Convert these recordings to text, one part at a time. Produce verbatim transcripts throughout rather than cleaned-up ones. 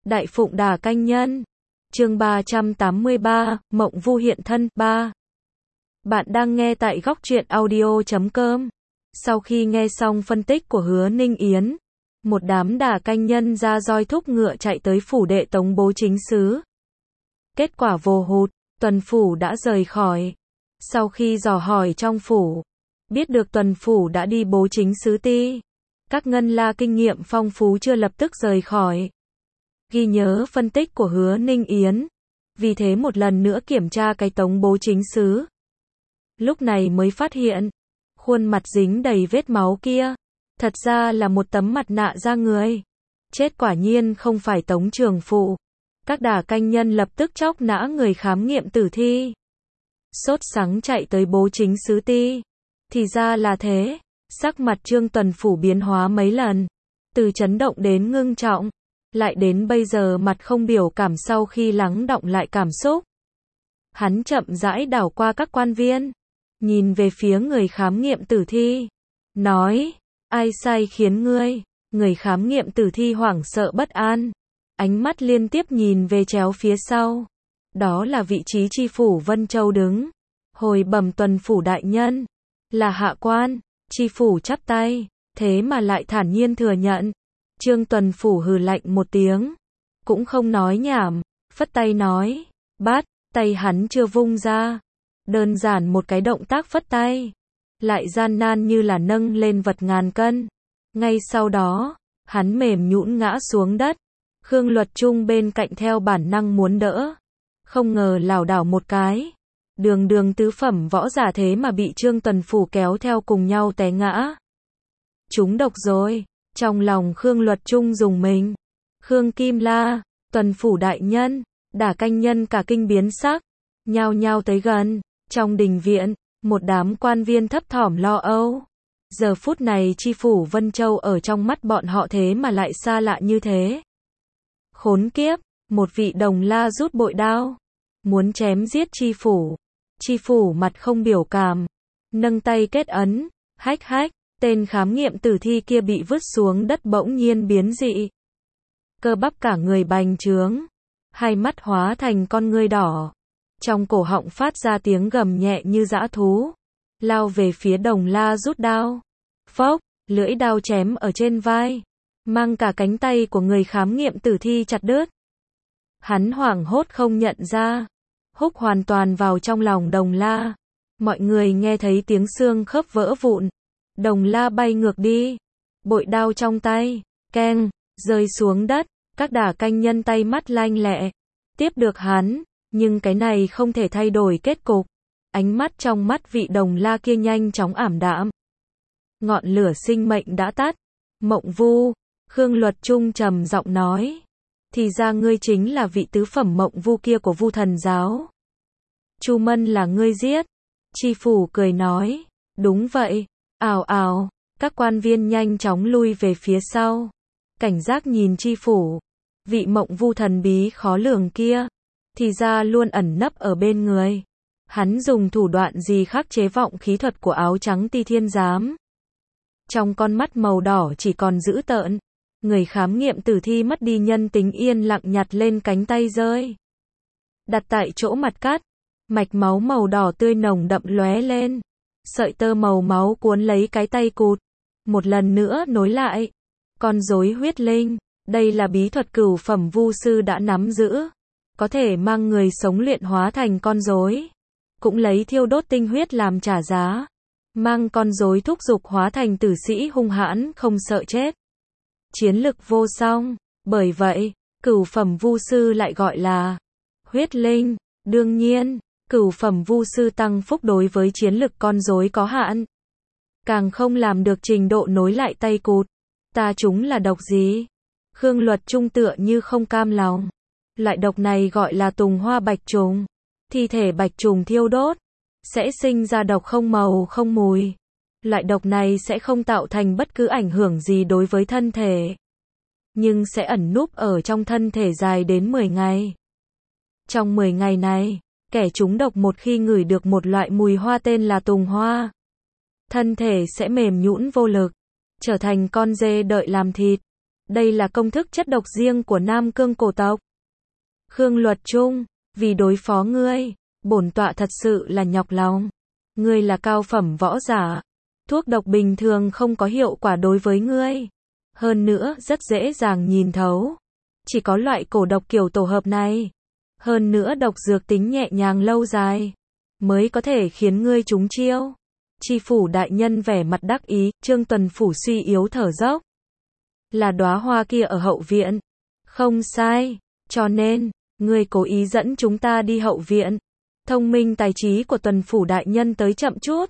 Đại Phụng Đà Canh Nhân. Chương ba trăm tám mươi ba, Mộng Vu hiện thân, ba. Bạn đang nghe tại góc truyện audio chấm com. Sau khi nghe xong phân tích của Hứa Ninh Yến, một đám Đà Canh Nhân ra roi thúc ngựa chạy tới phủ đệ Tống Bố Chính Sứ. Kết quả vô hụt, Tuần Phủ đã rời khỏi. Sau khi dò hỏi trong phủ, biết được Tuần Phủ đã đi Bố Chính Sứ ti. Các ngân la kinh nghiệm phong phú chưa lập tức rời khỏi. Ghi nhớ phân tích của Hứa Ninh Yến, vì thế một lần nữa kiểm tra cái Tống Bố Chính Sứ. Lúc này mới phát hiện, khuôn mặt dính đầy vết máu kia, thật ra là một tấm mặt nạ da người. Chết quả nhiên không phải Tống Trường Phụ. Các Đà Canh Nhân lập tức chóc nã người khám nghiệm tử thi. Sốt sắng chạy tới Bố Chính Sứ ti. Thì ra là thế, sắc mặt Trương Tuần Phủ biến hóa mấy lần, từ chấn động đến ngưng trọng, lại đến bây giờ mặt không biểu cảm sau khi lắng đọng lại cảm xúc. Hắn chậm rãi đảo qua các quan viên, nhìn về phía người khám nghiệm tử thi, nói, ai sai khiến ngươi? Người khám nghiệm tử thi hoảng sợ bất an, ánh mắt liên tiếp nhìn về chéo phía sau. Đó là vị trí tri phủ Vân Châu đứng. Hồi bẩm Tuần Phủ đại nhân, là hạ quan. Tri phủ chắp tay, thế mà lại thản nhiên thừa nhận. Trương Tuần Phủ hừ lạnh một tiếng, cũng không nói nhảm, phất tay nói, bắt. Tay hắn chưa vung ra, đơn giản một cái động tác phất tay, lại gian nan như là nâng lên vật ngàn cân. Ngay sau đó, hắn mềm nhũn ngã xuống đất. Khương Luật Trung bên cạnh theo bản năng muốn đỡ, không ngờ lảo đảo một cái, đường đường tứ phẩm võ giả thế mà bị Trương Tuần Phủ kéo theo cùng nhau té ngã. Trúng độc rồi. Trong lòng Khương Luật Trung rùng mình. Khương Kim la, Tuần Phủ đại nhân, Đà Canh Nhân cả kinh biến sắc, nhao nhao tới gần. Trong đình viện, một đám quan viên thấp thỏm lo âu. Giờ phút này tri phủ Vân Châu ở trong mắt bọn họ thế mà lại xa lạ như thế. Khốn kiếp, một vị đồng la rút bội đao, muốn chém giết tri phủ. Tri phủ mặt không biểu cảm, nâng tay kết ấn, hách hách. Tên khám nghiệm tử thi kia bị vứt xuống đất bỗng nhiên biến dị. Cơ bắp cả người bành trướng, hai mắt hóa thành con ngươi đỏ. Trong cổ họng phát ra tiếng gầm nhẹ như dã thú, lao về phía đồng la rút đao. Phốc, lưỡi đao chém ở trên vai, mang cả cánh tay của người khám nghiệm tử thi chặt đứt. Hắn hoảng hốt không nhận ra, húc hoàn toàn vào trong lòng đồng la. Mọi người nghe thấy tiếng xương khớp vỡ vụn. Đồng la bay ngược đi, bội đao trong tay, keng, rơi xuống đất. Các Đà Canh Nhân tay mắt lanh lẹ, tiếp được hắn, nhưng cái này không thể thay đổi kết cục. Ánh mắt trong mắt vị đồng la kia nhanh chóng ảm đạm. Ngọn lửa sinh mệnh đã tắt. Mộng Vu, Khương Luật Trung trầm giọng nói, thì ra ngươi chính là vị tứ phẩm Mộng Vu kia của Vu Thần giáo. Chu Mân là ngươi giết. Tri phủ cười nói, đúng vậy. Ào ào, các quan viên nhanh chóng lui về phía sau, cảnh giác nhìn tri phủ. Vị Mộng Vu thần bí khó lường kia, thì ra luôn ẩn nấp ở bên người. Hắn dùng thủ đoạn gì khắc chế vọng khí thuật của áo trắng Ti Thiên Giám. Trong con mắt màu đỏ chỉ còn dữ tợn. Người khám nghiệm tử thi mất đi nhân tính yên lặng nhặt lên cánh tay rơi, đặt tại chỗ mặt cắt. Mạch máu màu đỏ tươi nồng đậm lóe lên. Sợi tơ màu máu cuốn lấy cái tay cụt, một lần nữa nối lại. Con rối huyết linh, đây là bí thuật cửu phẩm vu sư đã nắm giữ, có thể mang người sống luyện hóa thành con rối, cũng lấy thiêu đốt tinh huyết làm trả giá, mang con rối thúc dục hóa thành tử sĩ hung hãn không sợ chết, chiến lực vô song. Bởi vậy, cửu phẩm vu sư lại gọi là huyết linh. Đương nhiên, cửu phẩm vu sư tăng phúc đối với chiến lực con rối có hạn, càng không làm được trình độ nối lại tay cụt. Ta chúng là độc gì? Khương Luật Trung tựa như không cam lòng. Loại độc này gọi là tùng hoa bạch trùng. Thi thể bạch trùng thiêu đốt, sẽ sinh ra độc không màu không mùi. Loại độc này sẽ không tạo thành bất cứ ảnh hưởng gì đối với thân thể, nhưng sẽ ẩn núp ở trong thân thể dài đến mười ngày. Trong mười ngày này, kẻ trúng độc một khi ngửi được một loại mùi hoa tên là tùng hoa, thân thể sẽ mềm nhũn vô lực, trở thành con dê đợi làm thịt. Đây là công thức chất độc riêng của Nam Cương cổ tộc. Khương Luật Trung, vì đối phó ngươi, bổn tọa thật sự là nhọc lòng. Ngươi là cao phẩm võ giả. Thuốc độc bình thường không có hiệu quả đối với ngươi. Hơn nữa, rất dễ dàng nhìn thấu. Chỉ có loại cổ độc kiểu tổ hợp này. Hơn nữa độc dược tính nhẹ nhàng lâu dài. Mới có thể khiến ngươi trúng chiêu. Tri phủ đại nhân vẻ mặt đắc ý, Trương Tuần Phủ suy yếu thở dốc. Là đóa hoa kia ở hậu viện. Không sai. Cho nên, ngươi cố ý dẫn chúng ta đi hậu viện. Thông minh tài trí của Tuần Phủ đại nhân tới chậm chút.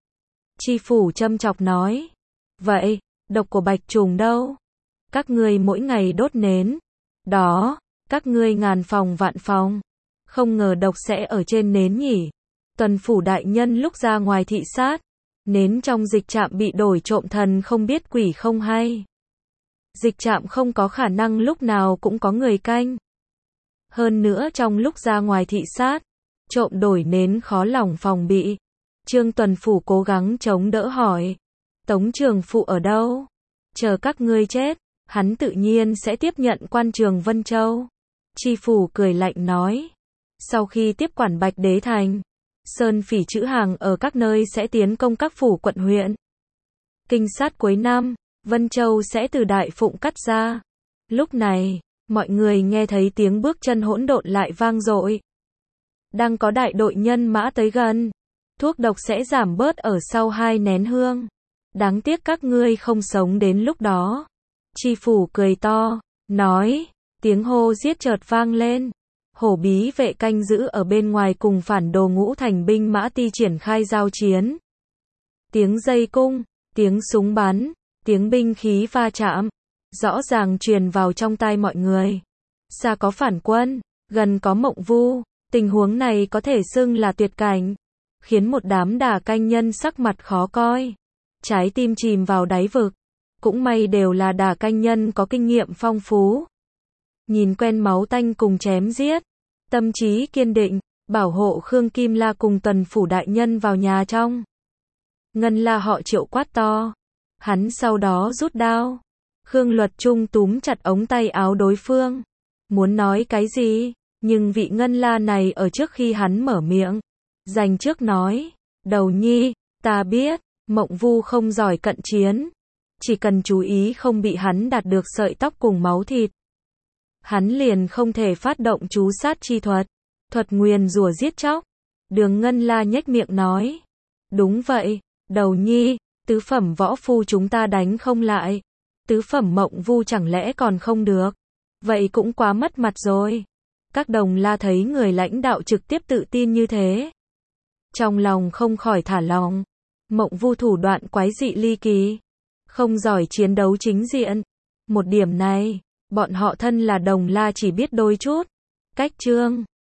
Tri phủ châm chọc nói. Vậy, độc của bạch trùng đâu? Các ngươi mỗi ngày đốt nến. Đó, các ngươi ngàn phòng vạn phòng. Không ngờ độc sẽ ở trên nến nhỉ. Tuần Phủ đại nhân lúc ra ngoài thị sát. Nến trong dịch trạm bị đổi trộm thần không biết quỷ không hay. Dịch trạm không có khả năng lúc nào cũng có người canh. Hơn nữa trong lúc ra ngoài thị sát, trộm đổi nến khó lòng phòng bị. Trương Tuần Phủ cố gắng chống đỡ hỏi. Tống Trường Phụ ở đâu? Chờ các ngươi chết, hắn tự nhiên sẽ tiếp nhận quan trường Vân Châu. Tri Phủ cười lạnh nói. Sau khi tiếp quản Bạch Đế Thành, Sơn Phỉ chữ hàng ở các nơi sẽ tiến công các phủ quận huyện. Kinh sát cuối năm, Vân Châu sẽ từ Đại Phụng cắt ra. Lúc này, mọi người nghe thấy tiếng bước chân hỗn độn lại vang dội. Đang có đại đội nhân mã tới gần. Thuốc độc sẽ giảm bớt ở sau hai nén hương. Đáng tiếc các ngươi không sống đến lúc đó. Tri Phủ cười to, nói, tiếng hô giết chợt vang lên. Hổ bí vệ canh giữ ở bên ngoài cùng phản đồ Ngũ Thành binh mã ti triển khai giao chiến. Tiếng dây cung, tiếng súng bắn, tiếng binh khí va chạm, rõ ràng truyền vào trong tai mọi người. Xa có phản quân, gần có Mộng Vu, tình huống này có thể xưng là tuyệt cảnh, khiến một đám đả canh nhân sắc mặt khó coi, trái tim chìm vào đáy vực. Cũng may đều là đả canh nhân có kinh nghiệm phong phú. Nhìn quen máu tanh cùng chém giết, tâm trí kiên định, bảo hộ Khương Kim La cùng Tuần Phủ đại nhân vào nhà trong. Ngân La họ Triệu quát to. Hắn sau đó rút đao. Khương Luật Trung túm chặt ống tay áo đối phương. Muốn nói cái gì, nhưng vị Ngân La này ở trước khi hắn mở miệng. Dành trước nói. Đầu nhi, ta biết, Mộng Vu không giỏi cận chiến. Chỉ cần chú ý không bị hắn đạt được sợi tóc cùng máu thịt. Hắn liền không thể phát động chú sát chi thuật. Thuật nguyền rủa giết chóc. Đường Ngân La nhếch miệng nói. Đúng vậy, đầu nhi, tứ phẩm võ phu chúng ta đánh không lại. Tứ phẩm Mộng Vu chẳng lẽ còn không được. Vậy cũng quá mất mặt rồi. Các đồng La thấy người lãnh đạo trực tiếp tự tin như thế. Trong lòng không khỏi thả lòng. Mộng Vu thủ đoạn quái dị ly kỳ. Không giỏi chiến đấu chính diện. Một điểm này, bọn họ thân là đồng La chỉ biết đôi chút. Cách chương